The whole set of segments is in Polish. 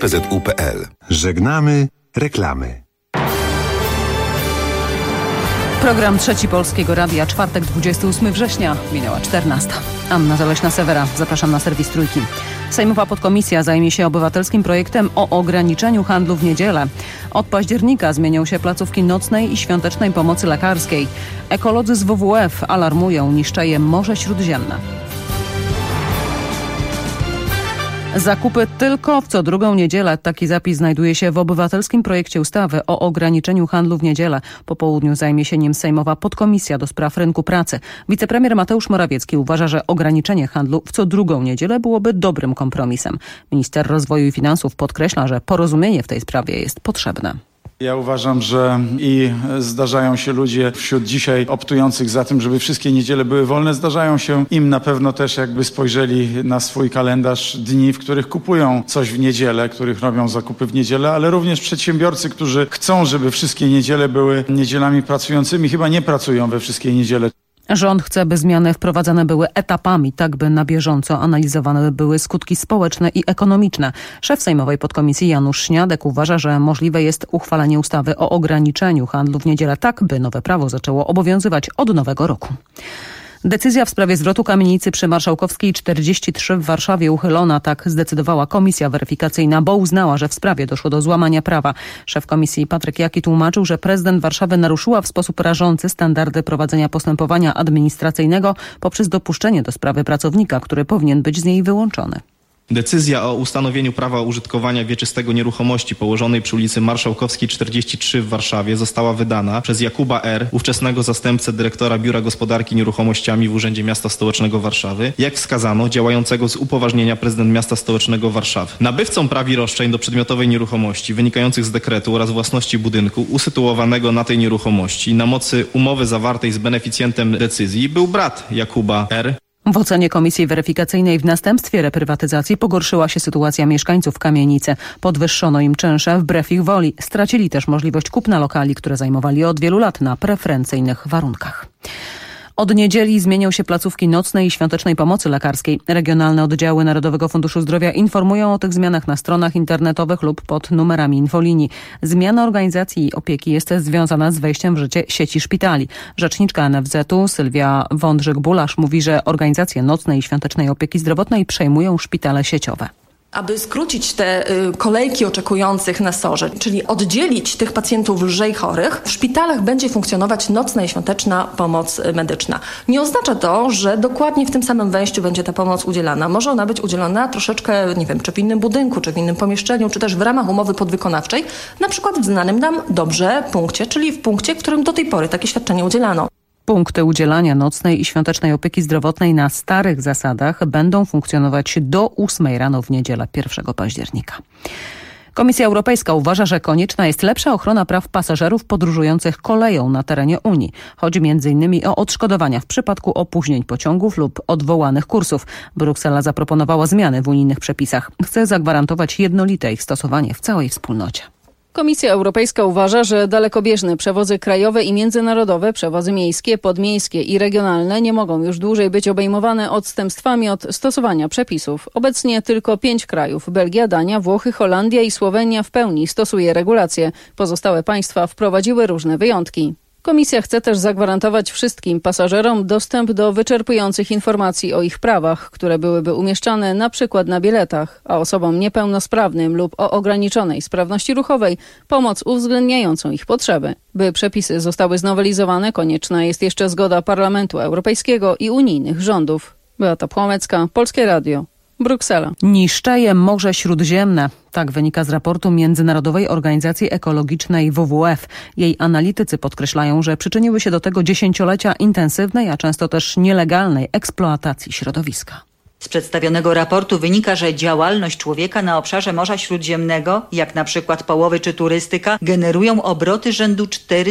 PZU.pl. Żegnamy reklamy. Program Trzeci Polskiego Radia, czwartek, 28 września, minęła 14. Anna Zaleśna-Sewera, zapraszam na serwis Trójki. Sejmowa podkomisja zajmie się obywatelskim projektem o ograniczeniu handlu w niedzielę. Od października zmienią się placówki nocnej i świątecznej pomocy lekarskiej. Ekolodzy z WWF alarmują, niszczeje Morze Śródziemne. Zakupy tylko w co drugą niedzielę. Taki zapis znajduje się w obywatelskim projekcie ustawy o ograniczeniu handlu w niedzielę. Po południu zajmie się nim sejmowa podkomisja do spraw rynku pracy. Wicepremier Mateusz Morawiecki uważa, że ograniczenie handlu w co drugą niedzielę byłoby dobrym kompromisem. Minister Rozwoju i Finansów podkreśla, że porozumienie w tej sprawie jest potrzebne. Ja uważam, że zdarzają się ludzie wśród dzisiaj optujących za tym, żeby wszystkie niedziele były wolne. Zdarzają się im na pewno też, jakby spojrzeli na swój kalendarz, dni, w których kupują coś w niedzielę, których robią zakupy w niedzielę, ale również przedsiębiorcy, którzy chcą, żeby wszystkie niedziele były niedzielami pracującymi, chyba nie pracują we wszystkie niedziele. Rząd chce, by zmiany wprowadzane były etapami, tak by na bieżąco analizowane były skutki społeczne i ekonomiczne. Szef sejmowej podkomisji Janusz Śniadek uważa, że możliwe jest uchwalenie ustawy o ograniczeniu handlu w niedzielę tak, by nowe prawo zaczęło obowiązywać od nowego roku. Decyzja w sprawie zwrotu kamienicy przy Marszałkowskiej 43 w Warszawie uchylona, tak zdecydowała komisja weryfikacyjna, bo uznała, że w sprawie doszło do złamania prawa. Szef komisji Patryk Jaki tłumaczył, że prezydent Warszawy naruszyła w sposób rażący standardy prowadzenia postępowania administracyjnego poprzez dopuszczenie do sprawy pracownika, który powinien być z niej wyłączony. Decyzja o ustanowieniu prawa użytkowania wieczystego nieruchomości położonej przy ulicy Marszałkowskiej 43 w Warszawie została wydana przez Jakuba R., ówczesnego zastępcę dyrektora Biura Gospodarki Nieruchomościami w Urzędzie Miasta Stołecznego Warszawy, jak wskazano, działającego z upoważnienia prezydent Miasta Stołecznego Warszawy. Nabywcą praw i roszczeń do przedmiotowej nieruchomości wynikających z dekretu oraz własności budynku usytuowanego na tej nieruchomości na mocy umowy zawartej z beneficjentem decyzji był brat Jakuba R. W ocenie komisji weryfikacyjnej w następstwie reprywatyzacji pogorszyła się sytuacja mieszkańców kamienicy. Podwyższono im czynsze wbrew ich woli. Stracili też możliwość kupna lokali, które zajmowali od wielu lat na preferencyjnych warunkach. Od niedzieli zmienią się placówki nocnej i świątecznej pomocy lekarskiej. Regionalne oddziały Narodowego Funduszu Zdrowia informują o tych zmianach na stronach internetowych lub pod numerami infolinii. Zmiana organizacji i opieki jest związana z wejściem w życie sieci szpitali. Rzeczniczka NFZ-u Sylwia Wądrzyk-Bulasz mówi, że organizacje nocnej i świątecznej opieki zdrowotnej przejmują szpitale sieciowe. Aby skrócić te kolejki oczekujących na SOR-ze, czyli oddzielić tych pacjentów lżej chorych, w szpitalach będzie funkcjonować nocna i świąteczna pomoc medyczna. Nie oznacza to, że dokładnie w tym samym wejściu będzie ta pomoc udzielana. Może ona być udzielona troszeczkę, czy w innym budynku, czy w innym pomieszczeniu, czy też w ramach umowy podwykonawczej, na przykład w znanym nam dobrze punkcie, czyli w punkcie, w którym do tej pory takie świadczenie udzielano. Punkty udzielania nocnej i świątecznej opieki zdrowotnej na starych zasadach będą funkcjonować do 8 rano w niedzielę 1 października. Komisja Europejska uważa, że konieczna jest lepsza ochrona praw pasażerów podróżujących koleją na terenie Unii. Chodzi m.in. o odszkodowania w przypadku opóźnień pociągów lub odwołanych kursów. Bruksela zaproponowała zmiany w unijnych przepisach. Chce zagwarantować jednolite ich stosowanie w całej wspólnocie. Komisja Europejska uważa, że dalekobieżne przewozy krajowe i międzynarodowe, przewozy miejskie, podmiejskie i regionalne nie mogą już dłużej być obejmowane odstępstwami od stosowania przepisów. Obecnie tylko 5 krajów – Belgia, Dania, Włochy, Holandia i Słowenia w pełni stosuje regulacje. Pozostałe państwa wprowadziły różne wyjątki. Komisja chce też zagwarantować wszystkim pasażerom dostęp do wyczerpujących informacji o ich prawach, które byłyby umieszczane na przykład na biletach, a osobom niepełnosprawnym lub o ograniczonej sprawności ruchowej pomoc uwzględniającą ich potrzeby. By przepisy zostały znowelizowane, konieczna jest jeszcze zgoda Parlamentu Europejskiego i unijnych rządów. Beata Płomecka, Polskie Radio. Bruksela. Niszczeje Morze Śródziemne. Tak wynika z raportu Międzynarodowej Organizacji Ekologicznej WWF. Jej analitycy podkreślają, że przyczyniły się do tego dziesięciolecia intensywnej, a często też nielegalnej eksploatacji środowiska. Z przedstawionego raportu wynika, że działalność człowieka na obszarze Morza Śródziemnego, jak na przykład połowy czy turystyka, generują obroty rzędu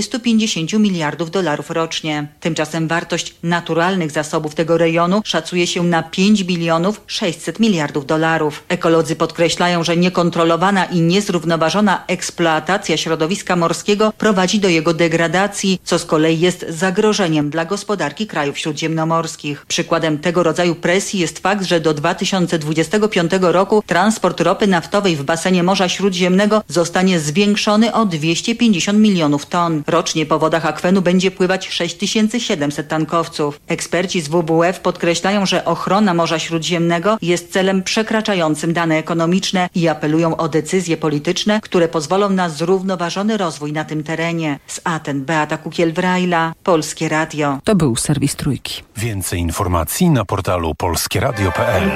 450 miliardów dolarów rocznie. Tymczasem wartość naturalnych zasobów tego rejonu szacuje się na 5 bilionów 600 miliardów dolarów. Ekolodzy podkreślają, że niekontrolowana i niezrównoważona eksploatacja środowiska morskiego prowadzi do jego degradacji, co z kolei jest zagrożeniem dla gospodarki krajów śródziemnomorskich. Przykładem tego rodzaju presji jest fakt, fakt, że do 2025 roku transport ropy naftowej w basenie Morza Śródziemnego zostanie zwiększony o 250 milionów ton. Rocznie po wodach akwenu będzie pływać 6700 tankowców. Eksperci z WWF podkreślają, że ochrona Morza Śródziemnego jest celem przekraczającym dane ekonomiczne i apelują o decyzje polityczne, które pozwolą na zrównoważony rozwój na tym terenie. Z Aten Beata Kukiel-Wrajla, Polskie Radio. To był serwis Trójki. Więcej informacji na portalu polskieradio.pl.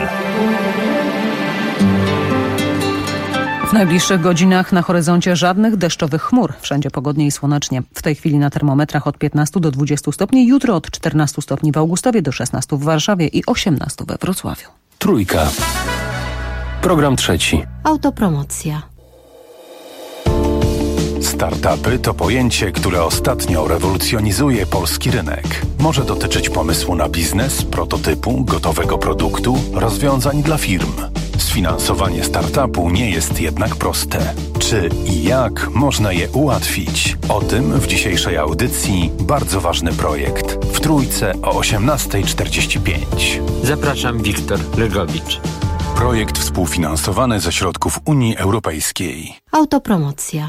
W najbliższych godzinach na horyzoncie żadnych deszczowych chmur. Wszędzie pogodnie i słonecznie. W tej chwili na termometrach od 15 do 20 stopni, jutro od 14 stopni w Augustowie do 16 w Warszawie i 18 we Wrocławiu. Trójka. Program trzeci. Autopromocja. Startupy to pojęcie, które ostatnio rewolucjonizuje polski rynek. Może dotyczyć pomysłu na biznes, prototypu, gotowego produktu, rozwiązań dla firm. Sfinansowanie startupu nie jest jednak proste. Czy i jak można je ułatwić? O tym w dzisiejszej audycji bardzo ważny projekt. W Trójce o 18:45. Zapraszam, Wiktor Legowicz. Projekt współfinansowany ze środków Unii Europejskiej. Autopromocja.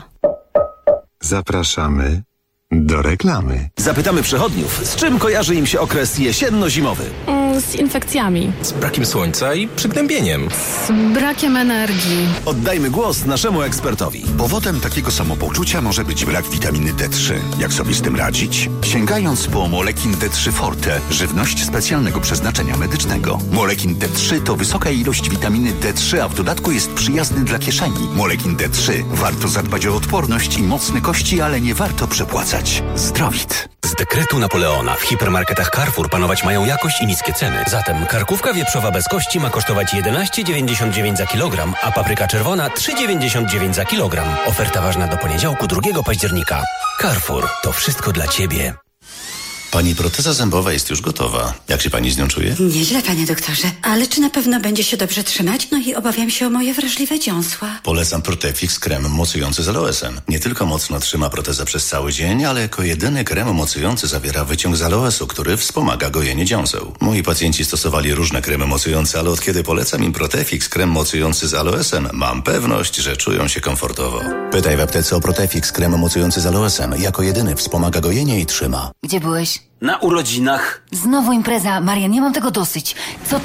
Zapraszamy do reklamy. Zapytamy przechodniów, z czym kojarzy im się okres jesienno-zimowy? Z infekcjami. Z brakiem słońca i przygnębieniem. Z brakiem energii. Oddajmy głos naszemu ekspertowi. Powodem takiego samopoczucia może być brak witaminy D3. Jak sobie z tym radzić? Sięgając po Molekin D3 Forte, żywność specjalnego przeznaczenia medycznego. Molekin D3 to wysoka ilość witaminy D3, a w dodatku jest przyjazny dla kieszeni. Molekin D3. Warto zadbać o odporność i mocne kości, ale nie warto przepłacać. Zdrowit. Z dekretu Napoleona w hipermarketach Carrefour panować mają jakość i niskie ceny. Zatem karkówka wieprzowa bez kości ma kosztować 11,99 za kilogram, a papryka czerwona 3,99 za kilogram. Oferta ważna do poniedziałku 2 października. Carrefour, to wszystko dla Ciebie. Pani proteza zębowa jest już gotowa. Jak się pani z nią czuje? Nieźle, panie doktorze. Ale czy na pewno będzie się dobrze trzymać? No i obawiam się o moje wrażliwe dziąsła. Polecam Protefix krem mocujący z aloesem. Nie tylko mocno trzyma protezę przez cały dzień, ale jako jedyny krem mocujący zawiera wyciąg z aloesu, który wspomaga gojenie dziąseł. Moi pacjenci stosowali różne kremy mocujące, ale od kiedy polecam im Protefix krem mocujący z aloesem, mam pewność, że czują się komfortowo. Pytaj w aptece o Protefix krem mocujący z aloesem. Jako jedyny wspomaga gojenie i trzyma. Gdzie byłeś? Na urodzinach. Znowu impreza. Marian, nie mam tego dosyć.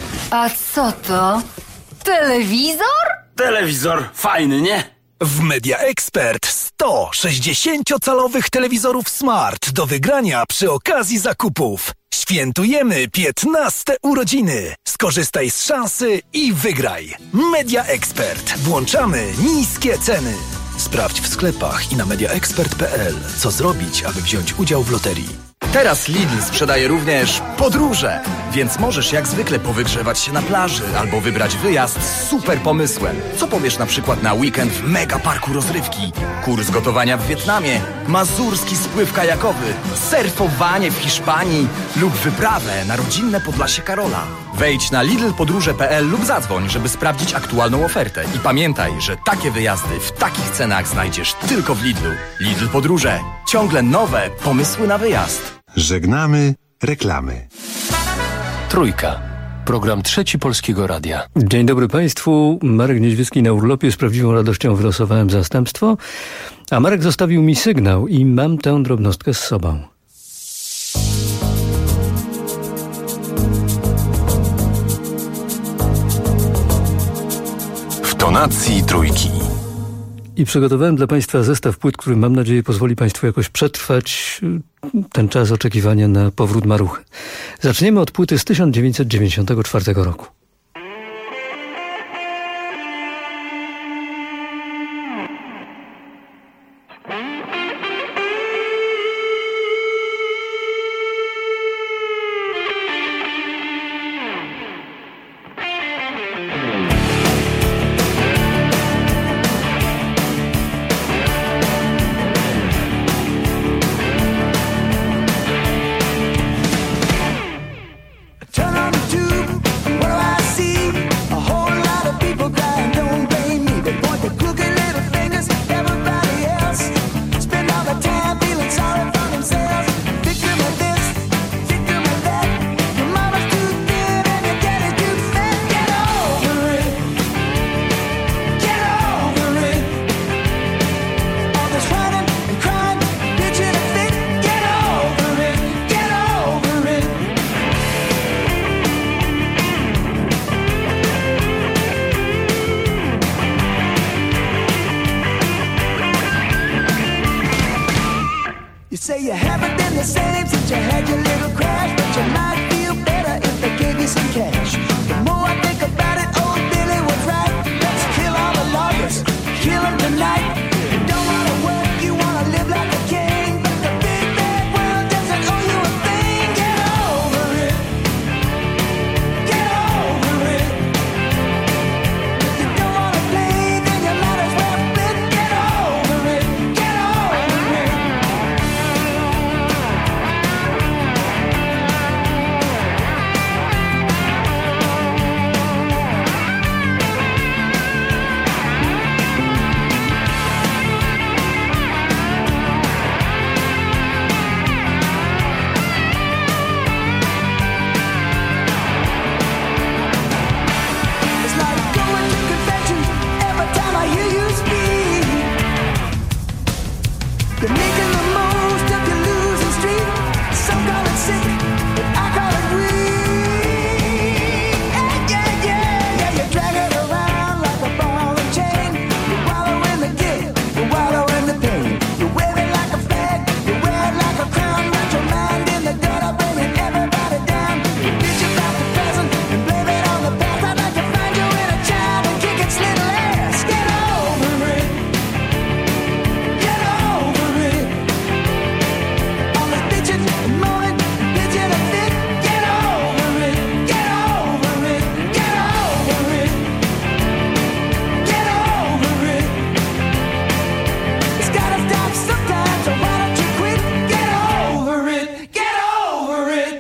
Co to? Telewizor? Telewizor. Fajny, nie? W Media Expert 100 60-calowych telewizorów Smart do wygrania przy okazji zakupów. Świętujemy 15 urodziny. Skorzystaj z szansy i wygraj. Media Expert. Włączamy niskie ceny. Sprawdź w sklepach i na mediaexpert.pl, co zrobić, aby wziąć udział w loterii. Teraz Lidl sprzedaje również podróże, więc możesz jak zwykle powygrzewać się na plaży albo wybrać wyjazd z super pomysłem. Co powiesz na przykład na weekend w mega parku rozrywki, kurs gotowania w Wietnamie, mazurski spływ kajakowy, surfowanie w Hiszpanii lub wyprawę na rodzinne Podlasie Karola. Wejdź na lidlpodróże.pl lub zadzwoń, żeby sprawdzić aktualną ofertę. I pamiętaj, że takie wyjazdy w takich cenach znajdziesz tylko w Lidlu. Lidl Podróże. Ciągle nowe pomysły na wyjazd. Żegnamy reklamy. Trójka. Program trzeci Polskiego Radia. Dzień dobry Państwu. Marek Niedźwiecki na urlopie. Z prawdziwą radością wylosowałem zastępstwo, a Marek zostawił mi sygnał i mam tę drobnostkę z sobą. W tonacji Trójki. I przygotowałem dla Państwa zestaw płyt, który mam nadzieję pozwoli Państwu jakoś przetrwać ten czas oczekiwania na powrót maruchy. Zaczniemy od płyty z 1994 roku. Turn on the tube, what do I say you haven't been the same since you had your little crash, but you might feel better if they gave you some cash. The more I think about it, old Billy was right. Let's kill all the lawyers, kill them tonight. You don't wanna work, you wanna live like a king, but the big bad world doesn't owe you a thing. Get over it. Get over it. If you don't wanna play, then you might as well quit. Get over it. Get over it. It's like going to convention every time I hear you speak. You're making the most of your losing streak. Some call it sick, but I call it weak. Yeah, you drag it around like a ball and chain. You wallow in the guilt, you wallow in the pain. You wave it like a flag, you wear it like a crown. Got your mind in the gutter, bringing everybody down. You bitch about the present and blame it on the past. I'd like to find you in a child and kick its little ass. Get over it. Get over it. All this bitching and moaning, bitching and fit. Get over it. Get over it. Get over it. Get over it. It's gotta stop sometimes, so why don't you quit? Get over it. Get over it.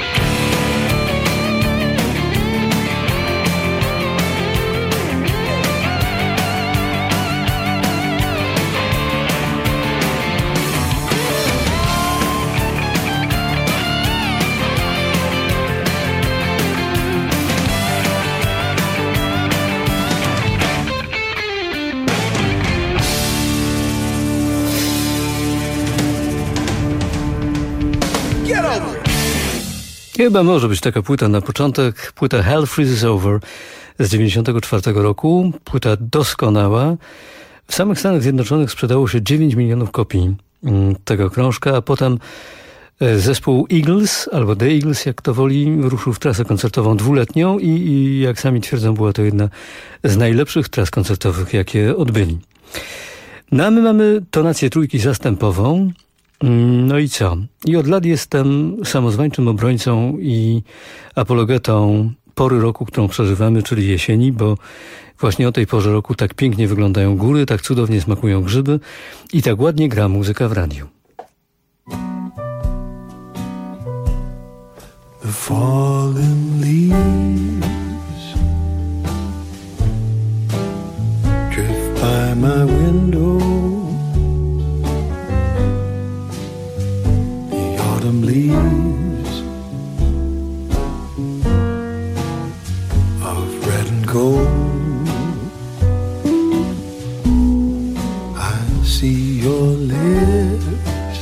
Get over it. Chyba może być taka płyta na początek. Płyta Hell Freezes Over z 1994 roku. Płyta doskonała. W samych Stanach Zjednoczonych sprzedało się 9 milionów kopii tego krążka, a potem zespół Eagles, albo The Eagles, jak to woli, ruszył w trasę koncertową dwuletnią i jak sami twierdzą, była to jedna z najlepszych tras koncertowych, jakie odbyli. No a my mamy tonację trójki zastępową. No i co? I od lat jestem samozwańczym obrońcą i apologetą pory roku, którą przeżywamy, czyli jesieni, bo właśnie o tej porze roku tak pięknie wyglądają góry, tak cudownie smakują grzyby i tak ładnie gra muzyka w radiu. The fallen leaves drift by my window. The autumn leaves of red and gold. I see your lips,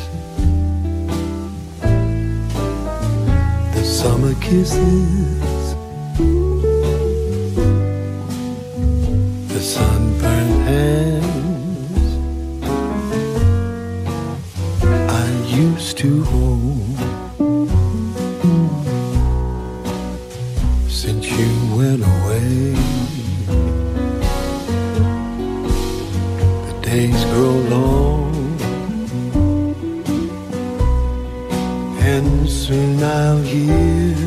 the summer kisses, the sunburned hands I used to hold. Since you went away, the days grow long, and soon I'll hear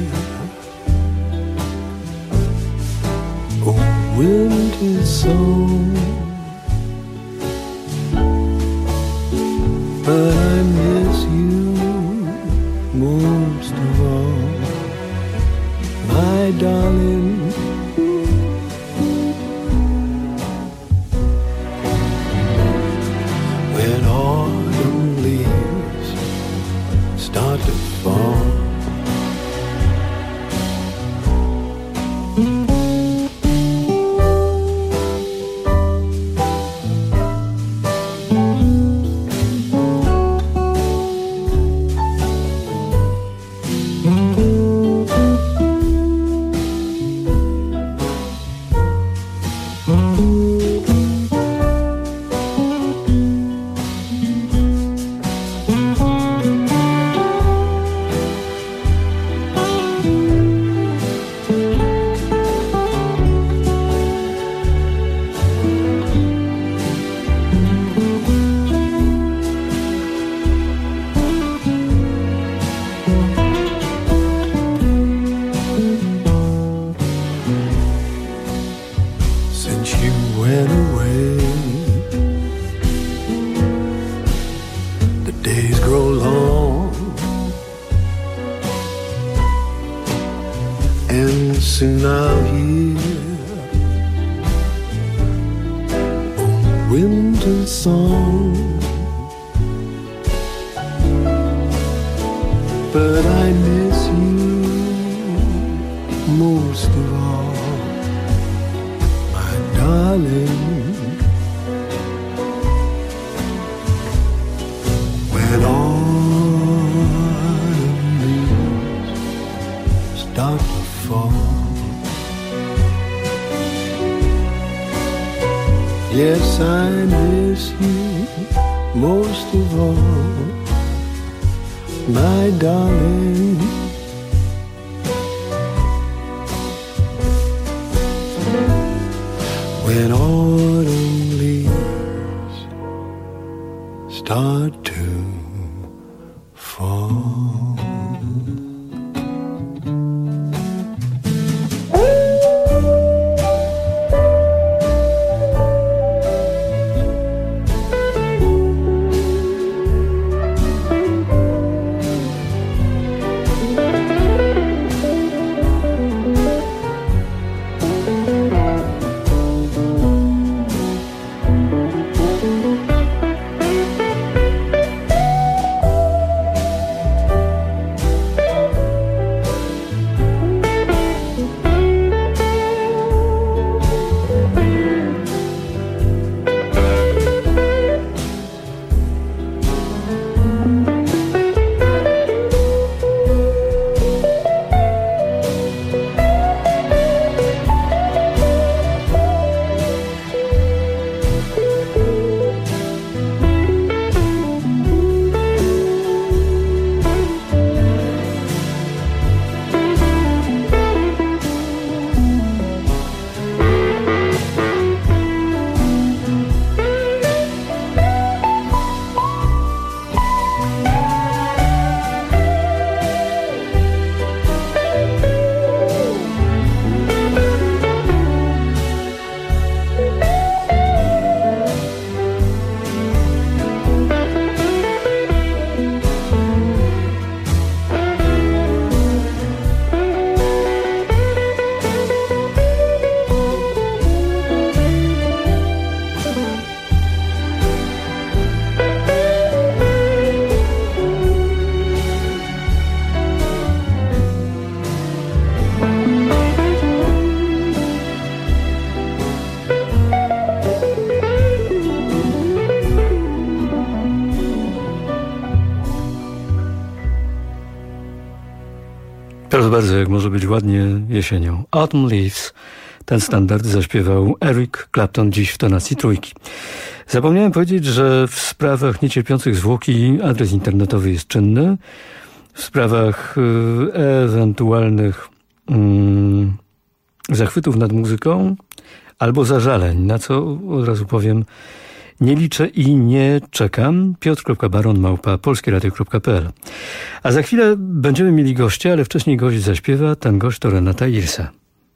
a winter song. But I miss you most of all, my darling. When autumn leaves start to fall, gentle song, but I miss you most of all, my darling. When autumn leaves start to fall, yes, I miss you most of all, my darling. When autumn leaves start to fall. Proszę bardzo, jak może być ładnie jesienią. Autumn Leaves. Ten standard zaśpiewał Eric Clapton dziś w tonacji trójki. Zapomniałem powiedzieć, że w sprawach niecierpiących zwłoki adres internetowy jest czynny. W sprawach ewentualnych zachwytów nad muzyką albo zażaleń, na co od razu powiem, nie liczę i nie czekam. piotr.baron@polskieradio.pl. A za chwilę będziemy mieli gościa, ale wcześniej gość zaśpiewa. Ten gość to Renata Ilsa.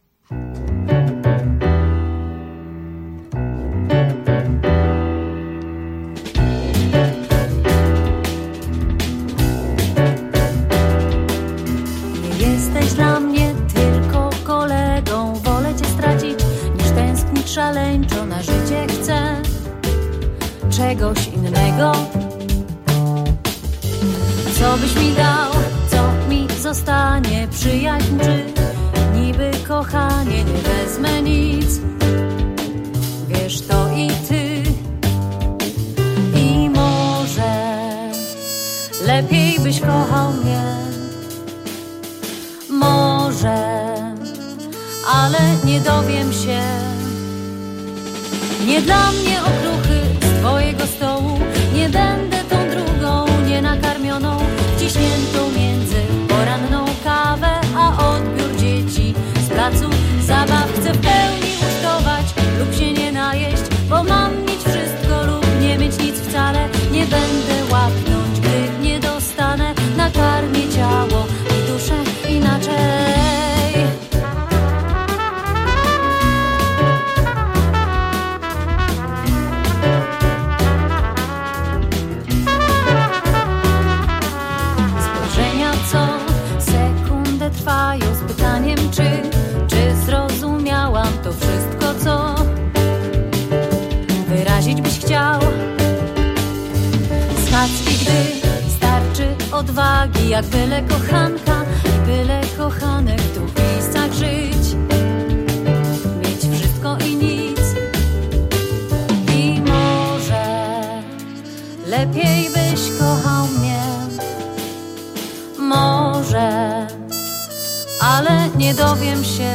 Nie jesteś dla mnie tylko kolegą. Wolę cię stracić, niż tęsknić szaleńczo. Na życie chcę czegoś innego. Co byś mi dał, co mi zostanie? Przyjaźń czy niby kochanie? Nie wezmę nic, wiesz to i ty. I może lepiej byś kochał mnie. Może, ale nie dowiem się. Nie dla mnie okruchy z twojego stołu. Nie będę tą drugą nienakarmioną, wciśniętą między poranną kawę a odbiór dzieci z placu zabaw. Chcę w pełni ucztować lub się nie najeść, bo mam mieć wszystko lub nie mieć nic wcale. Nie będę łapnąć, gdy nie dostanę. Nakarmię ciało i duszę inaczej. Macki, gdy starczy odwagi, jak byle kochanka i byle kochanek w dwóch miejscach żyć, mieć wszystko i nic. I może lepiej byś kochał mnie, może, ale nie dowiem się.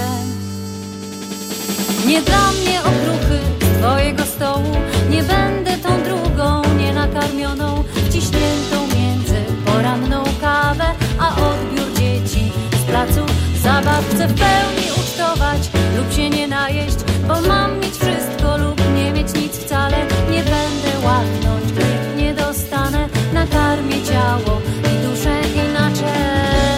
Nie dla mnie okruchy z twojego stołu, nie będę tą drugą nienakarmioną, wciśniętą między poranną kawę a odbiór dzieci z placu zabaw. Chcę w pełni ucztować lub się nie najeść, bo mam mieć wszystko lub nie mieć nic wcale. Nie będę łaknąć, gdy nie dostanę, nakarmię ciało i duszę inaczej.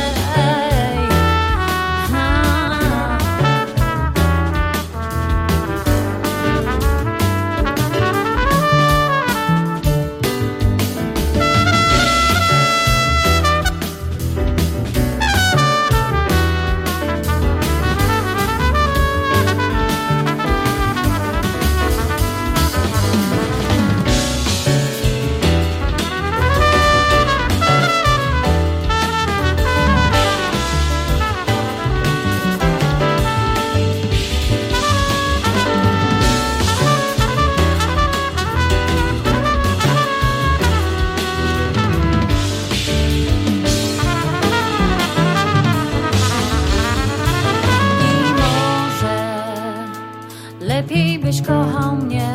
Lepiej byś kochał mnie,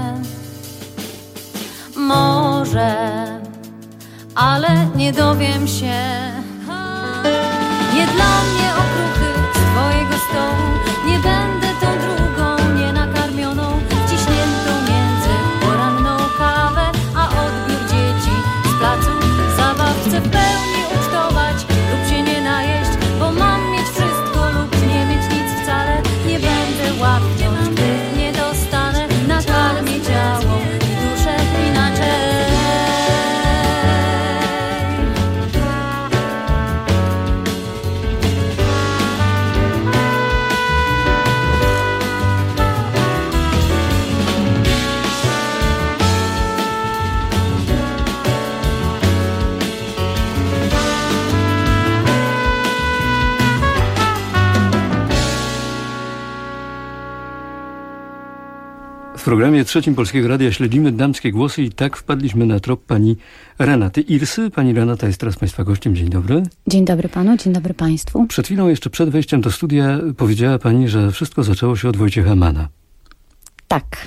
może, ale nie dowiem się. Nie dla mnie okruchy z twojego stołu, nie będę tą drugą nienakarmioną, wciśniętą między poranną kawę a odbiór dzieci z placu zabaw. Chcę w pełni ucztować lub się nie najeść, bo mam mieć wszystko lub nie mieć nic wcale. Nie będę łaknąć, gdy nie dostanę, nakarmię ciało i duszę inaczej. W programie trzecim Polskiego Radia śledzimy damskie głosy i tak wpadliśmy na trop pani Renaty Irsy. Pani Renata jest teraz państwa gościem. Dzień dobry. Dzień dobry panu, dzień dobry państwu. Przed chwilą, jeszcze przed wejściem do studia, powiedziała pani, że wszystko zaczęło się od Wojciecha Manna. Tak.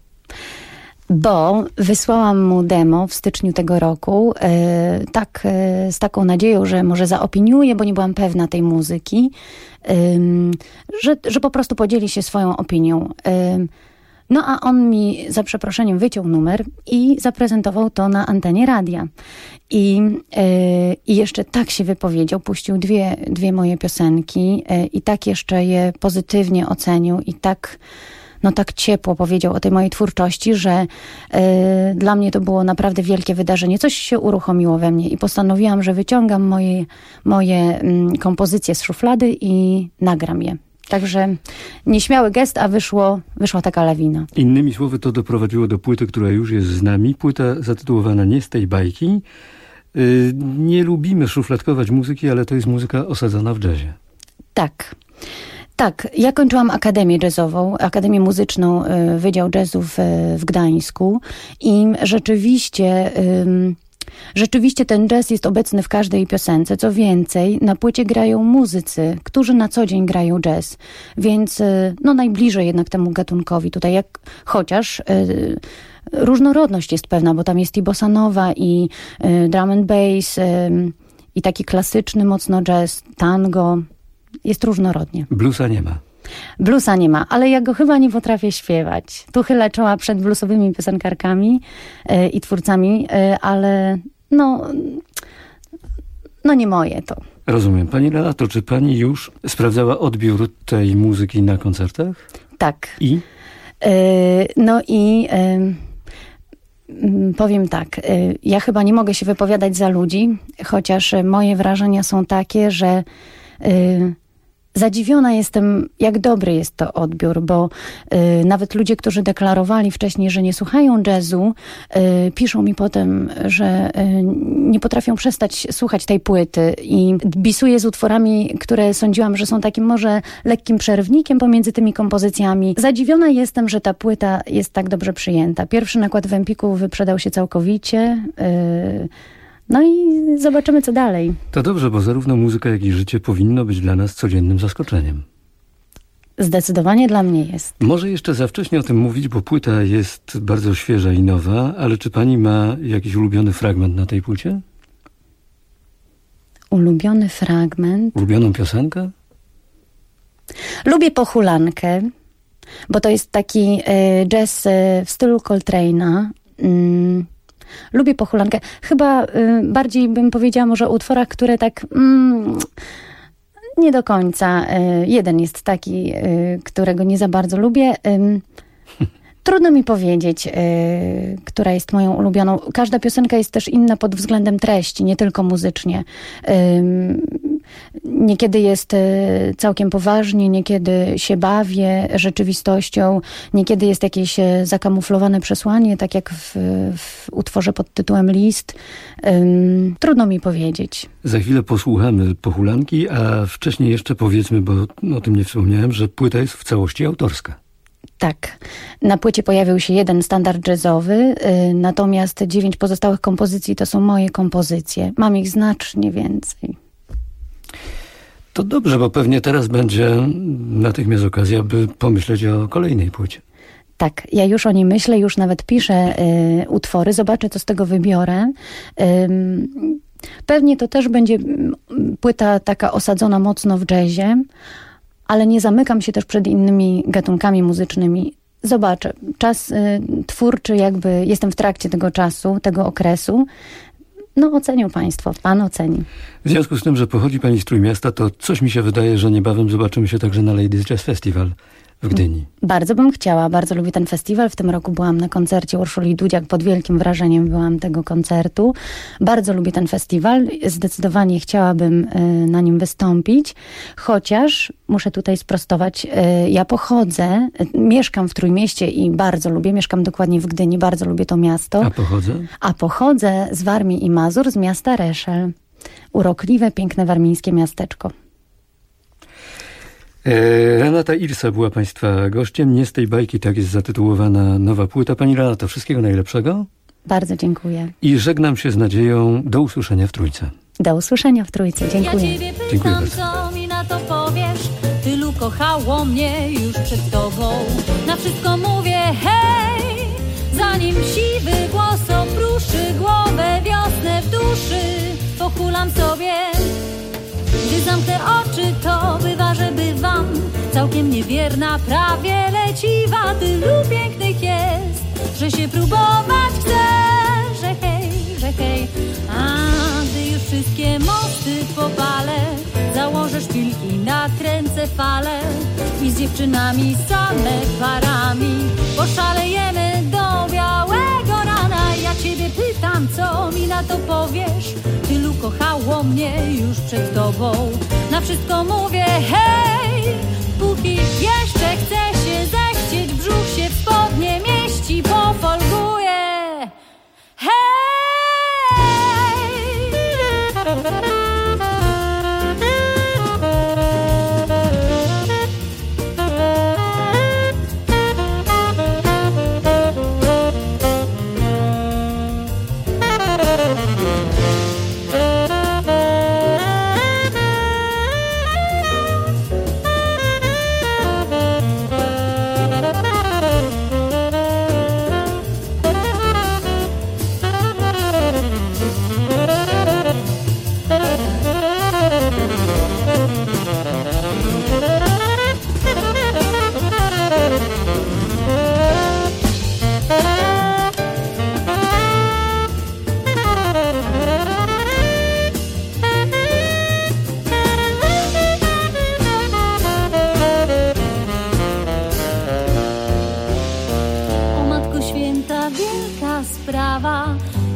Bo wysłałam mu demo w styczniu tego roku, z taką nadzieją, że może zaopiniuje, bo nie byłam pewna tej muzyki, że po prostu podzieli się swoją opinią. No a on mi za przeproszeniem wyciął numer i zaprezentował to na antenie radia. I jeszcze tak się wypowiedział, puścił dwie moje piosenki i tak jeszcze je pozytywnie ocenił i tak ciepło powiedział o tej mojej twórczości, że dla mnie to było naprawdę wielkie wydarzenie. Coś się uruchomiło we mnie i postanowiłam, że wyciągam moje kompozycje z szuflady i nagram je. Także nieśmiały gest, a wyszła taka lawina. Innymi słowy, to doprowadziło do płyty, która już jest z nami. Płyta zatytułowana Nie z tej bajki. Nie lubimy szufladkować muzyki, ale to jest muzyka osadzona w jazzie. Tak. Ja kończyłam Akademię Jazzową, Akademię Muzyczną, Wydział Jazzu w Gdańsku i rzeczywiście ten jazz jest obecny w każdej piosence. Co więcej, na płycie grają muzycy, którzy na co dzień grają jazz. Więc najbliżej jednak temu gatunkowi tutaj, chociaż różnorodność jest pewna, bo tam jest i bossa nova, i drum and bass, i taki klasyczny mocno jazz, tango. Jest różnorodnie. Bluesa nie ma, ale ja go chyba nie potrafię śpiewać. Tu chylę czoła przed bluesowymi piosenkarkami i twórcami, ale nie moje to. Rozumiem. Pani Renato, czy pani już sprawdzała odbiór tej muzyki na koncertach? Tak. I? Powiem tak, ja chyba nie mogę się wypowiadać za ludzi, chociaż moje wrażenia są takie, że Zadziwiona jestem, jak dobry jest to odbiór, bo nawet ludzie, którzy deklarowali wcześniej, że nie słuchają jazzu, piszą mi potem, że nie potrafią przestać słuchać tej płyty i bisuję z utworami, które sądziłam, że są takim może lekkim przerwnikiem pomiędzy tymi kompozycjami. Zadziwiona jestem, że ta płyta jest tak dobrze przyjęta. Pierwszy nakład w Empiku wyprzedał się całkowicie. No i zobaczymy, co dalej. To dobrze, bo zarówno muzyka, jak i życie powinno być dla nas codziennym zaskoczeniem. Zdecydowanie dla mnie jest. Może jeszcze za wcześnie o tym mówić, bo płyta jest bardzo świeża i nowa, ale czy pani ma jakiś ulubiony fragment na tej płycie? Ulubiony fragment? Ulubioną piosenkę? Lubię Pochulankę, bo to jest taki jazz w stylu Coltrane'a. Lubię Pochulankę. Chyba bardziej bym powiedziała może o utworach, które tak nie do końca. Jeden jest taki, którego nie za bardzo lubię. Trudno mi powiedzieć, która jest moją ulubioną. Każda piosenka jest też inna pod względem treści, nie tylko muzycznie. Niekiedy jest całkiem poważnie, niekiedy się bawię rzeczywistością, niekiedy jest jakieś zakamuflowane przesłanie, tak jak w utworze pod tytułem List. Trudno mi powiedzieć. Za chwilę posłuchamy Pochulanki, a wcześniej jeszcze powiedzmy, bo o tym nie wspomniałem, że płyta jest w całości autorska. Tak. Na płycie pojawił się jeden standard jazzowy, natomiast 9 pozostałych kompozycji to są moje kompozycje. Mam ich znacznie więcej. To dobrze, bo pewnie teraz będzie natychmiast okazja, by pomyśleć o kolejnej płycie. Tak, ja już o niej myślę, już nawet piszę utwory, zobaczę, co z tego wybiorę. Pewnie to też będzie płyta taka osadzona mocno w jazzie, ale nie zamykam się też przed innymi gatunkami muzycznymi. Zobaczę. Czas twórczy, jakby jestem w trakcie tego czasu, tego okresu. No ocenią państwo, pan oceni. W związku z tym, że pochodzi pani z Trójmiasta, to coś mi się wydaje, że niebawem zobaczymy się także na Ladies Jazz Festival w Gdyni. Bardzo bym chciała, bardzo lubię ten festiwal. W tym roku byłam na koncercie Urszuli Dudziak, pod wielkim wrażeniem byłam tego koncertu. Bardzo lubię ten festiwal, zdecydowanie chciałabym na nim wystąpić, chociaż muszę tutaj sprostować, ja pochodzę, mieszkam w Trójmieście i bardzo lubię, mieszkam dokładnie w Gdyni, bardzo lubię to miasto. A pochodzę z Warmii i Mazur, z miasta Reszel. Urokliwe, piękne warmińskie miasteczko. Renata Irsa była państwa gościem. Nie z tej bajki, tak jest zatytułowana nowa płyta. Pani Renato, wszystkiego najlepszego. Bardzo dziękuję. I żegnam się z nadzieją. Do usłyszenia w Trójce. Do usłyszenia w Trójce. Dziękuję. Ja ciebie pytam, dziękuję bardzo. Co mi na to powiesz? Tylu kochało mnie już przed tobą. Na wszystko mówię hej, zanim siwy głos opruszy głowę, wiosnę w duszy pochulam sobie. Gdy zamknę oczy, to bywa, że bywam całkiem niewierna, prawie leciwa. Tylu pięknych jest, że się próbować chce, że hej. A gdy już wszystkie mosty popalę, założę szpilki, nakręcę fale i z dziewczynami same parami poszalejemy do białego rana. Ja ciebie pytam, co mi na to powiesz? Tylu kochało mnie już przed tobą. Na wszystko mówię hej, póki jeszcze chce się zechcieć, brzuch się w spodnie mieści, pofolguje. Hej!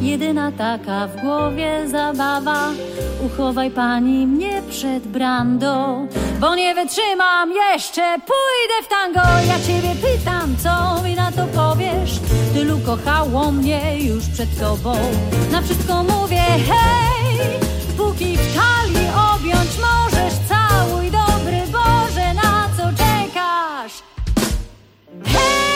jedyna taka w głowie zabawa. Uchowaj pani mnie przed brandą, bo nie wytrzymam jeszcze, pójdę w tango. Ja ciebie pytam, co mi na to powiesz? Tylu kochało mnie już przed tobą. Na wszystko mówię hej, póki w talii objąć możesz. Całuj, dobry Boże, na co czekasz? Hej!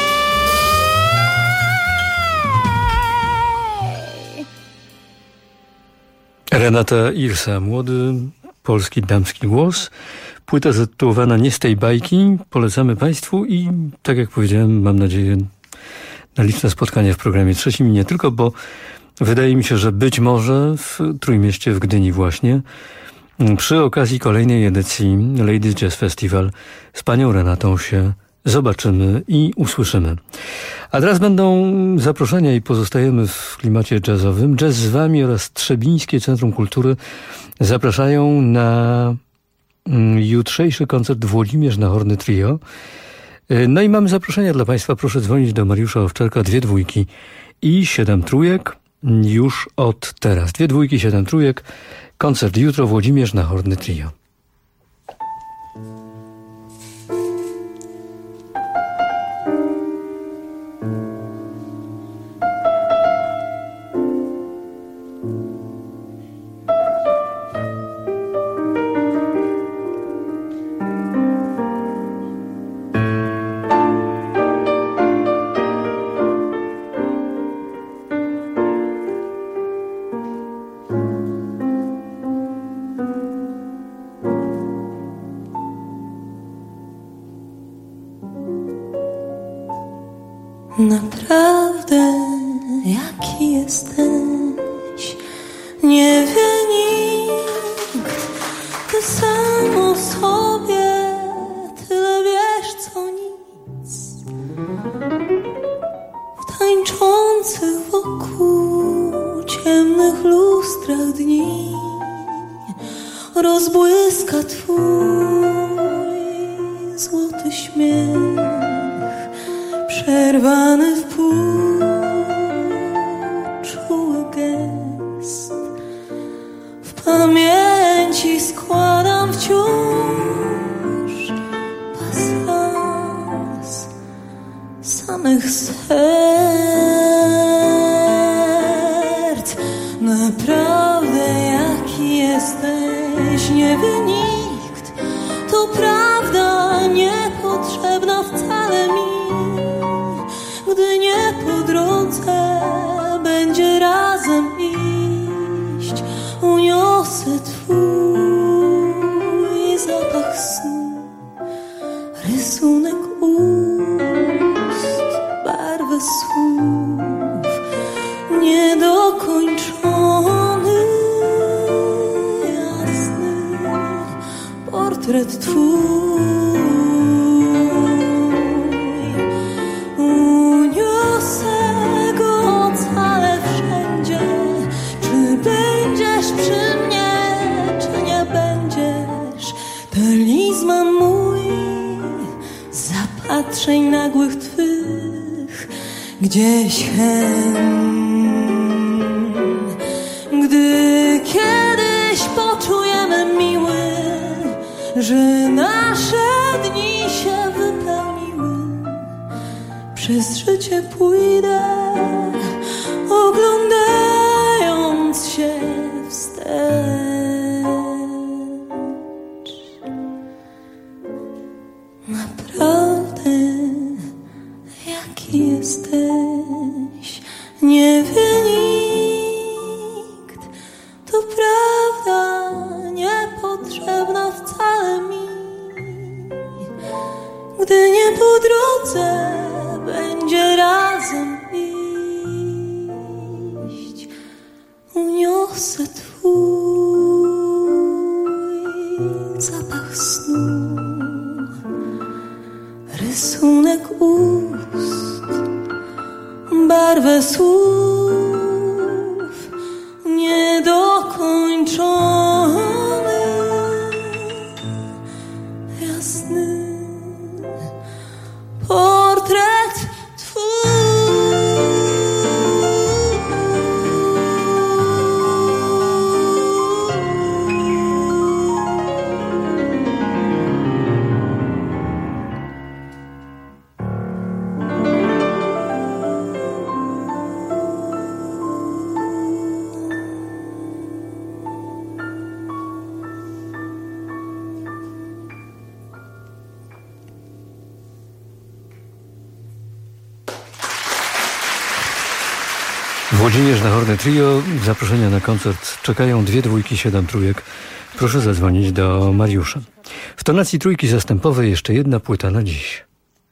Renata Irsa, młody polski damski głos. Płyta zatytułowana Nie z tej bajki. Polecamy Państwu i tak jak powiedziałem, mam nadzieję na liczne spotkania w programie trzecim i nie tylko, bo wydaje mi się, że być może w Trójmieście w Gdyni właśnie przy okazji kolejnej edycji Ladies Jazz Festival z panią Renatą się zobaczymy i usłyszymy. A teraz będą zaproszenia i pozostajemy w klimacie jazzowym. Jazz z Wami oraz Trzebińskie Centrum Kultury zapraszają na jutrzejszy koncert Włodzimierz na Horny Trio. No i mamy zaproszenia dla Państwa. Proszę dzwonić do Mariusza Owczarka, 2 dwójki i 7 trójek już od teraz. 2 dwójki, 7 trójek. Koncert jutro, Włodzimierz na Horny Trio. Naprawdę, jaki jesteś, nie wie nikt. Ty sam o sobie tyle wiesz, co nic. W tańczących wokół ciemnych lustrach dni rozbłyska twój złoty śmiech, przerwany w pół, czuły gest. W pamięci składam wciąż pas samych serc. Naprawdę jaki jesteś, nie wie nikt. To prawda niepotrzebna wcale mi. Gdy nie po drodze będzie razem iść, uniosę twój zapach snu, rysunek ust, barwę słów, niedokończony, jasny portret twój. Talizman mój, zapatrzeń nagłych twych, gdzieś hen. Gdy kiedyś poczujemy miły, że nasze dni się wypełniły, przez życie pójdę, oglądając się wstecz. Naprawdę, jaki jesteś, nie wie nikt. To prawda niepotrzebna wcale mi. Gdy nie po drodze będzie razem iść, uniosę twój zapach snu, rysunek ust, barwę słów, niedokończony, jasny portret twój. Włodzimierz Nachorne Trio. Zaproszenia na koncert czekają 2 dwójki, 7 trójek. Proszę zadzwonić do Mariusza. W tonacji trójki zastępowej jeszcze jedna płyta na dziś.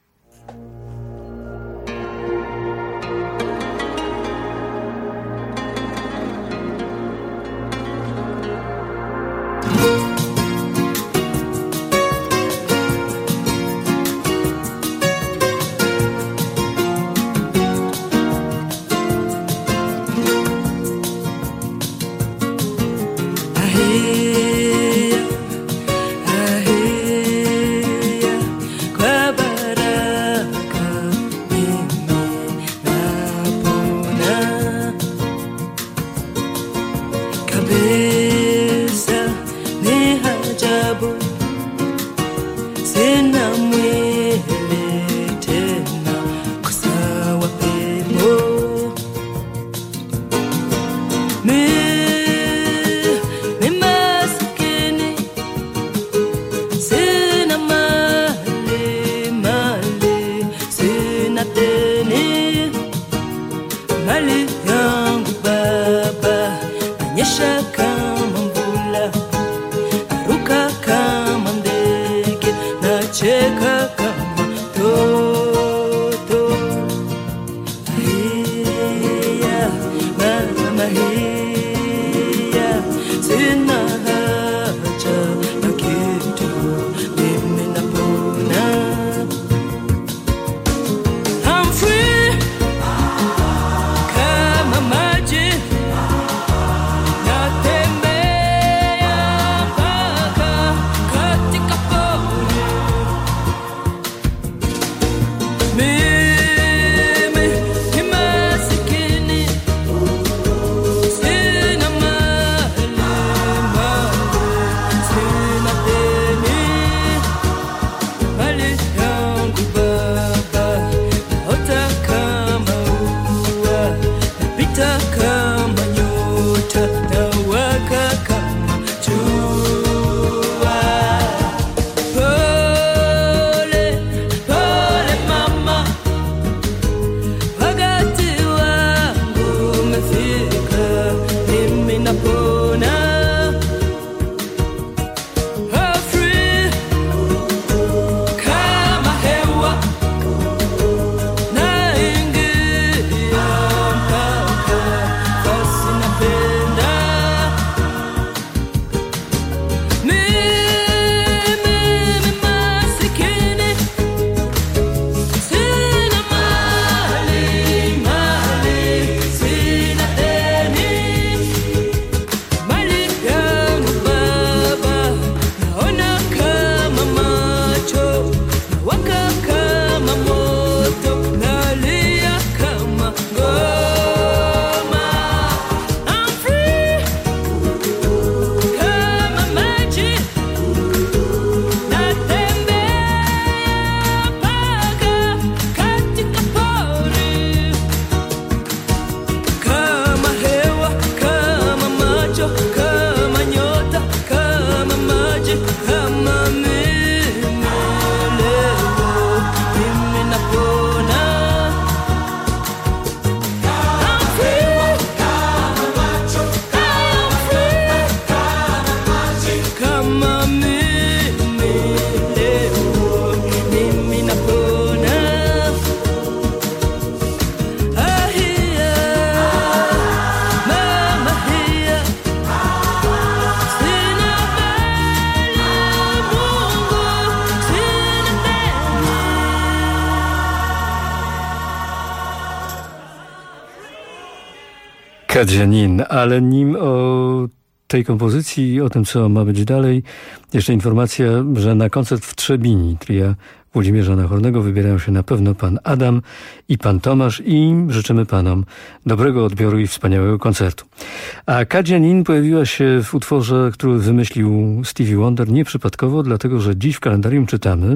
Kadzianin, ale nim o tej kompozycji, o tym, co ma być dalej, jeszcze informacja, że na koncert w Trzebini tria Włodzimierza Nachornego wybierają się na pewno pan Adam i pan Tomasz i życzymy panom dobrego odbioru i wspaniałego koncertu. A Kadzianin pojawiła się w utworze, który wymyślił Stevie Wonder nieprzypadkowo, dlatego że dziś w kalendarium czytamy,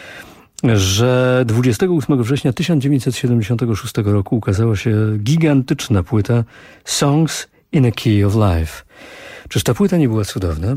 że 28 września 1976 roku ukazała się gigantyczna płyta Songs in a Key of Life. Czyż ta płyta nie była cudowna?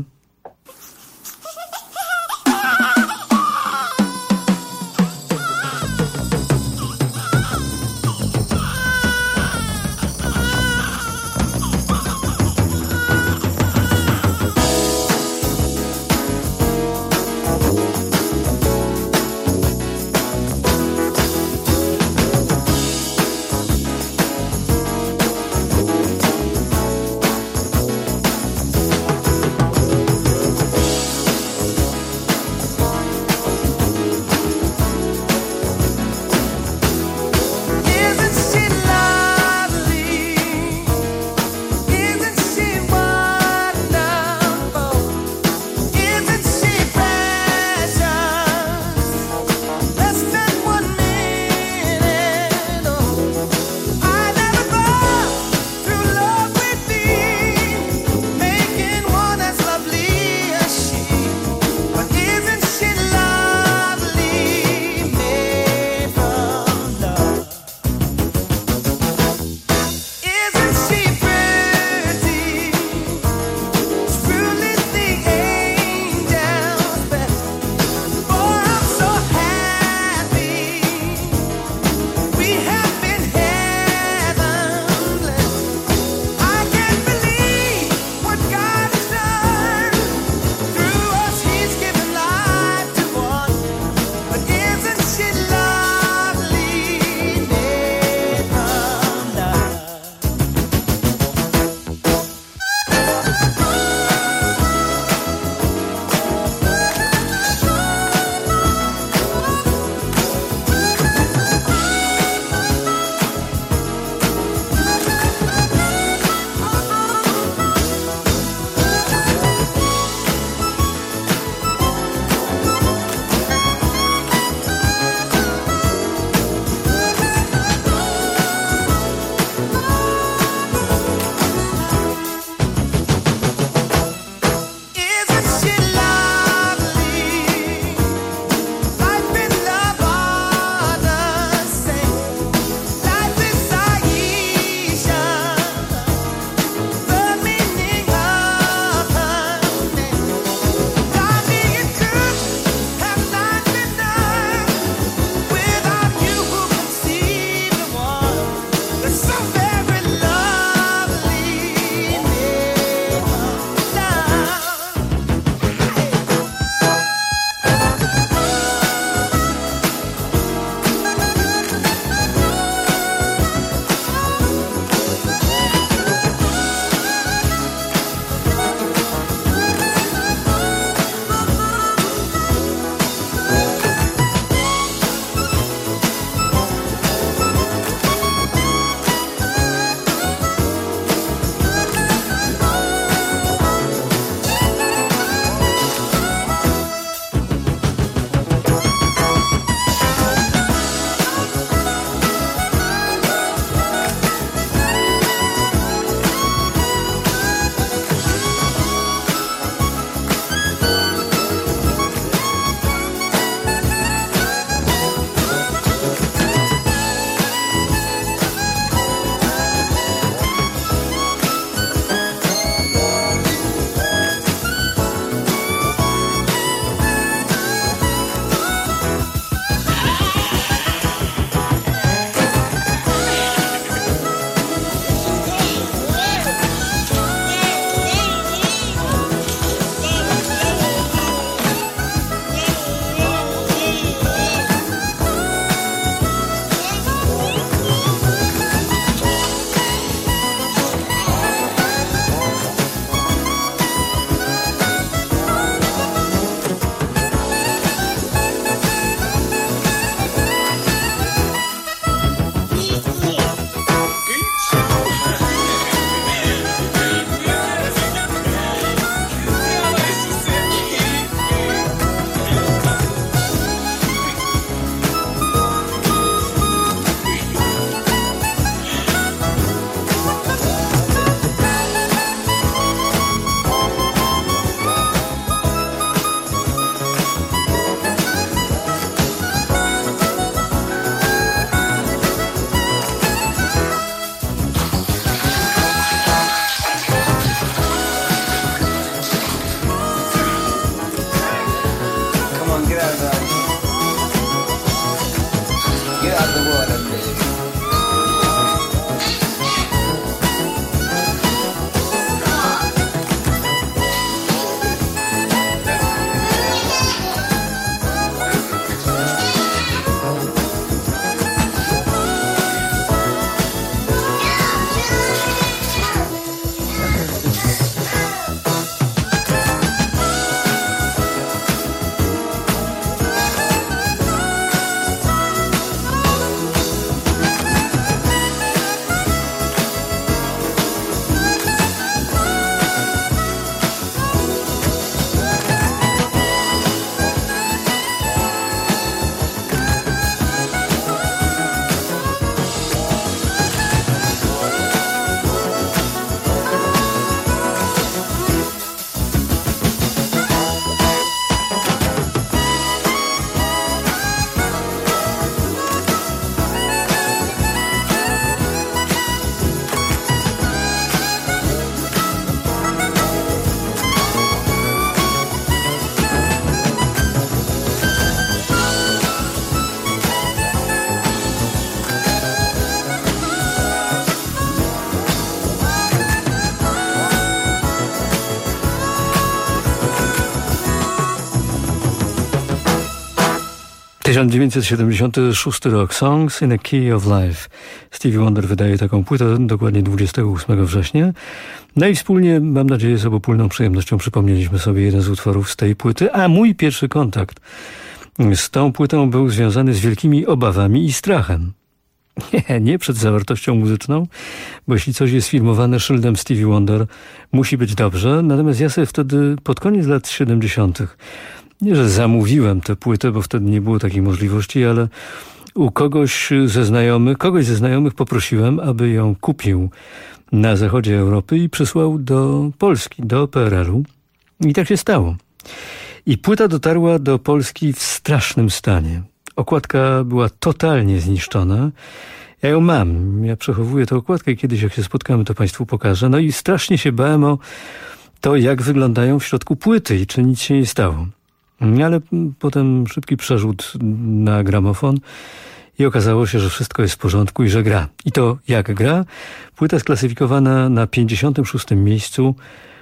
1976 rok. Songs in a Key of Life. Stevie Wonder wydaje taką płytę dokładnie 28 września. No i wspólnie, mam nadzieję, z obopólną przyjemnością przypomnieliśmy sobie jeden z utworów z tej płyty. A mój pierwszy kontakt z tą płytą był związany z wielkimi obawami i strachem. Nie przed zawartością muzyczną, bo jeśli coś jest filmowane szyldem Stevie Wonder, musi być dobrze. Natomiast ja sobie wtedy, pod koniec lat 70., nie, że zamówiłem tę płytę, bo wtedy nie było takiej możliwości, ale u kogoś ze znajomych poprosiłem, aby ją kupił na zachodzie Europy i przysłał do Polski, do PRL-u. I tak się stało. I płyta dotarła do Polski w strasznym stanie. Okładka była totalnie zniszczona. Ja ją mam. Ja przechowuję tę okładkę i kiedyś jak się spotkamy, to Państwu pokażę. No i strasznie się bałem o to, jak wyglądają w środku płyty i czy nic się nie stało. Ale potem szybki przerzut na gramofon i okazało się, że wszystko jest w porządku i że gra. I to jak gra? Płyta sklasyfikowana na 56. miejscu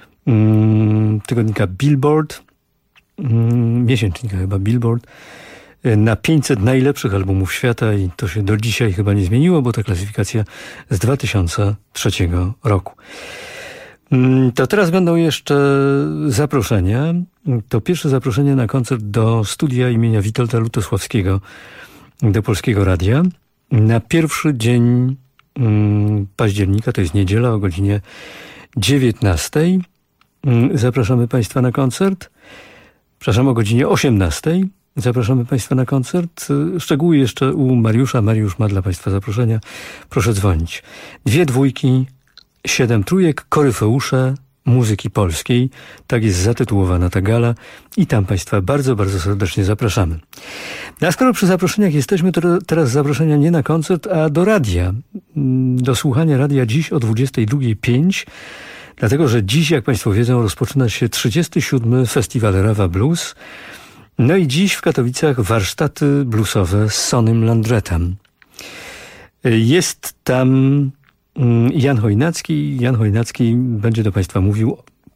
tygodnika Billboard, miesięcznika chyba Billboard, na 500 najlepszych albumów świata i to się do dzisiaj chyba nie zmieniło, bo ta klasyfikacja z 2003 roku. To teraz będą jeszcze zaproszenia. To pierwsze zaproszenie na koncert do studia imienia Witolda Lutosławskiego do Polskiego Radia. Na pierwszy dzień października, to jest niedziela o godzinie 19. Zapraszamy Państwa na koncert. Przepraszam, o godzinie 18. Zapraszamy Państwa na koncert. Szczegóły jeszcze u Mariusza. Mariusz ma dla Państwa zaproszenia. Proszę dzwonić. 2 dwójki, 7 trójek, koryfeusze muzyki polskiej. Tak jest zatytułowana ta gala i tam Państwa bardzo, bardzo serdecznie zapraszamy. A skoro przy zaproszeniach jesteśmy, to teraz zaproszenia nie na koncert, a do radia. Do słuchania radia dziś o 22:05, dlatego że dziś, jak Państwo wiedzą, rozpoczyna się 37. Festiwal Rawa Blues. No i dziś w Katowicach warsztaty bluesowe z Sonym Landretem. Jest tam Jan Chojnacki. Jan Chojnacki będzie do Państwa mówił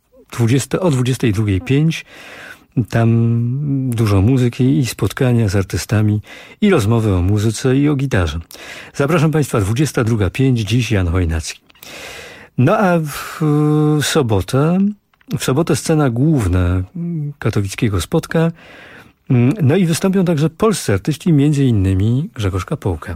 o 22:05. Tam dużo muzyki i spotkania z artystami i rozmowy o muzyce i o gitarze. Zapraszam Państwa, 22:05, dziś Jan Chojnacki. No a w sobotę scena główna katowickiego spotka. No i wystąpią także polscy artyści, między innymi Grzegorz Kapołka.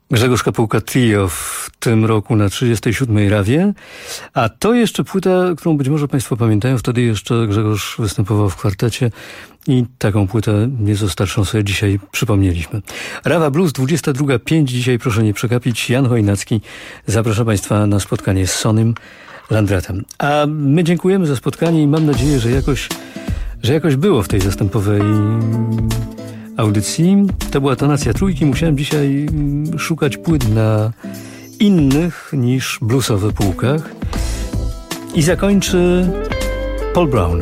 Grzegorz Kapułka Trio w tym roku na 37. Rawie. A to jeszcze płyta, którą być może Państwo pamiętają. Wtedy jeszcze Grzegorz występował w kwartecie i taką płytę nieco starszą sobie dzisiaj przypomnieliśmy. Rawa Blues 22:05. Dzisiaj proszę nie przegapić. Jan Chojnacki zaprasza Państwa na spotkanie z Sonym Landratem. A my dziękujemy za spotkanie i mam nadzieję, że jakoś było w tej zastępowej audycji. To była tonacja trójki. Musiałem dzisiaj szukać płyt na innych niż bluesowe półkach. I zakończy Paul Brown.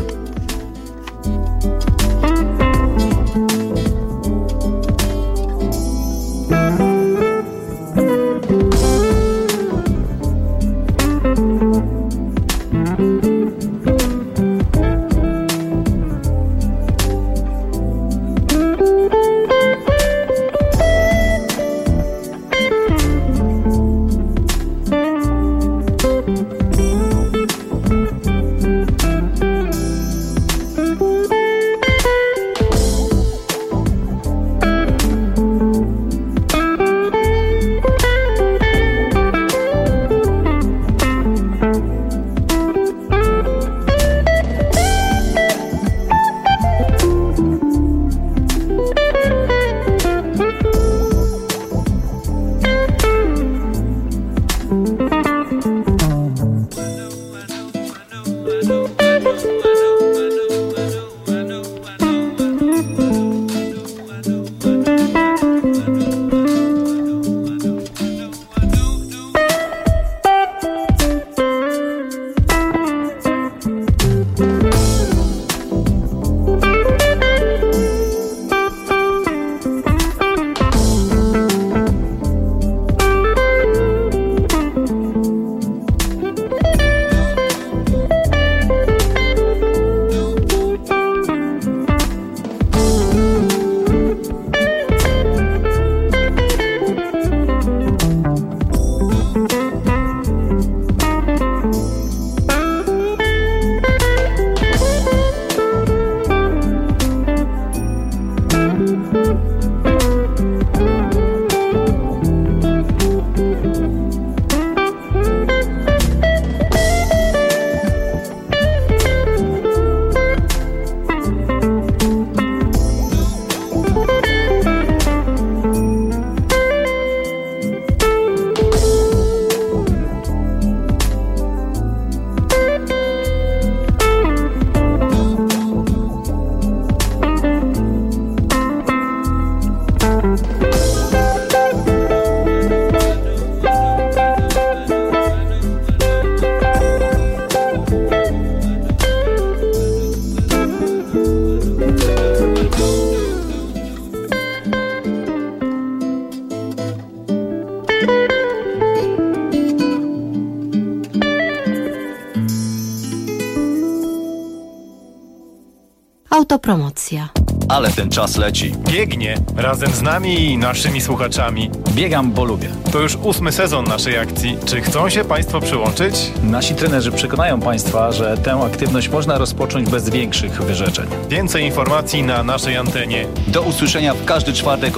Autopromocja. Ale ten czas leci. Biegnie razem z nami i naszymi słuchaczami. Biegam, bo lubię. To już 8. sezon naszej akcji. Czy chcą się Państwo przyłączyć? Nasi trenerzy przekonają Państwa, że tę aktywność można rozpocząć bez większych wyrzeczeń. Więcej informacji na naszej antenie. Do usłyszenia w każdy czwartek o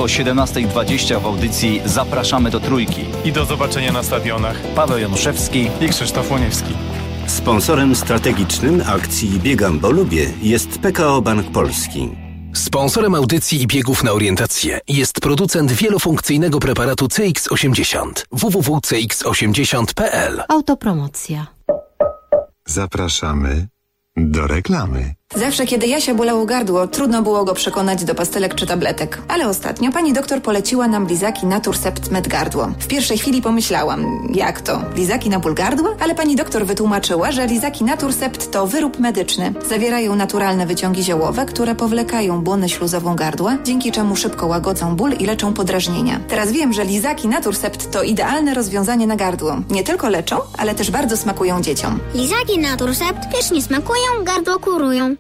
17:20 w audycji Zapraszamy do Trójki. I do zobaczenia na stadionach. Paweł Januszewski i Krzysztof Łoniewski. Sponsorem strategicznym akcji Biegam, bo lubię jest PKO Bank Polski. Sponsorem audycji i biegów na orientację jest producent wielofunkcyjnego preparatu CX80 www.cx80.pl. Autopromocja. Zapraszamy do reklamy. Zawsze, kiedy Jasia bolało gardło, trudno było go przekonać do pastelek czy tabletek. Ale ostatnio pani doktor poleciła nam lizaki Naturcept Med Gardło. W pierwszej chwili pomyślałam, jak to? Lizaki na ból gardła? Ale pani doktor wytłumaczyła, że lizaki Naturcept to wyrób medyczny. Zawierają naturalne wyciągi ziołowe, które powlekają błonę śluzową gardła, dzięki czemu szybko łagodzą ból i leczą podrażnienia. Teraz wiem, że lizaki Naturcept to idealne rozwiązanie na gardło. Nie tylko leczą, ale też bardzo smakują dzieciom. Lizaki Naturcept pysznie smakują, gardło kurują.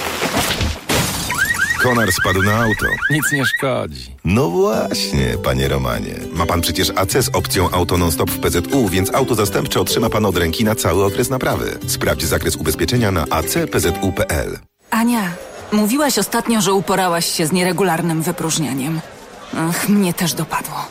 Konar spadł na auto. Nic nie szkodzi. No właśnie, panie Romanie. Ma pan przecież AC z opcją auto non-stop w PZU, więc auto zastępcze otrzyma pan od ręki na cały okres naprawy. Sprawdź zakres ubezpieczenia na acpzu.pl. Ania, mówiłaś ostatnio, że uporałaś się z nieregularnym wypróżnianiem. Ach, mnie też dopadło.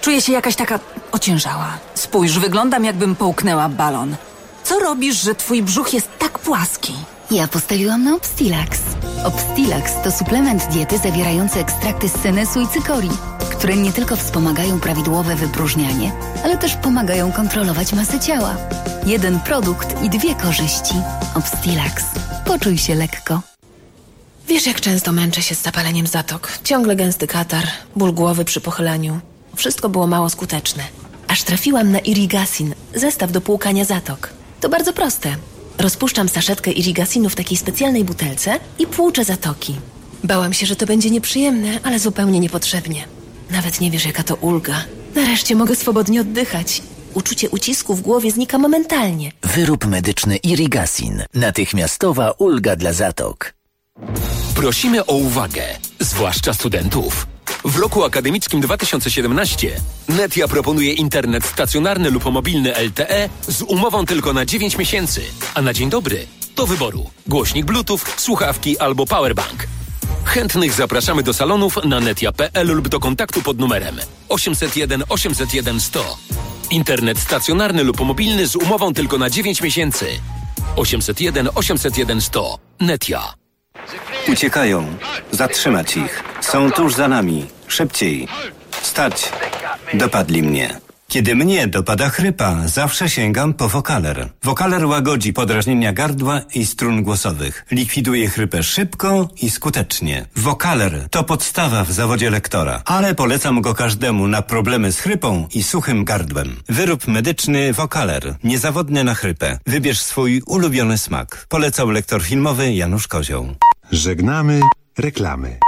Czuję się jakaś taka ociężała. Spójrz, wyglądam jakbym połknęła balon. Co robisz, że twój brzuch jest tak płaski? Ja postawiłam na Obstilax. Obstilax to suplement diety zawierający ekstrakty z senesu i cykorii, które nie tylko wspomagają prawidłowe wypróżnianie, ale też pomagają kontrolować masę ciała. Jeden produkt i 2 korzyści. Obstilax. Poczuj się lekko. Wiesz, jak często męczę się z zapaleniem zatok. Ciągle gęsty katar, ból głowy przy pochylaniu. Wszystko było mało skuteczne. Aż trafiłam na Irigasin, zestaw do płukania zatok. To bardzo proste. Rozpuszczam saszetkę Irigasinu w takiej specjalnej butelce i płuczę zatoki. Bałam się, że to będzie nieprzyjemne, ale zupełnie niepotrzebnie. Nawet nie wiesz, jaka to ulga. Nareszcie mogę swobodnie oddychać. Uczucie ucisku w głowie znika momentalnie. Wyrób medyczny Irigasin. Natychmiastowa ulga dla zatok. Prosimy o uwagę, zwłaszcza studentów. W roku akademickim 2017 Netia proponuje internet stacjonarny lub mobilny LTE z umową tylko na 9 miesięcy, a na dzień dobry do wyboru głośnik Bluetooth, słuchawki albo powerbank. Chętnych zapraszamy do salonów na netia.pl lub do kontaktu pod numerem 801 801 100. Internet stacjonarny lub mobilny z umową tylko na 9 miesięcy. 801 801 100. Netia. Uciekają. Zatrzymać ich. Są tuż za nami. Szybciej. Stać. Dopadli mnie. Kiedy mnie dopada chrypa, zawsze sięgam po Vocaler. Vocaler łagodzi podrażnienia gardła i strun głosowych. Likwiduje chrypę szybko i skutecznie. Vocaler to podstawa w zawodzie lektora, ale polecam go każdemu na problemy z chrypą i suchym gardłem. Wyrób medyczny Vocaler. Niezawodny na chrypę. Wybierz swój ulubiony smak. Polecał lektor filmowy Janusz Kozioł. Żegnamy reklamy.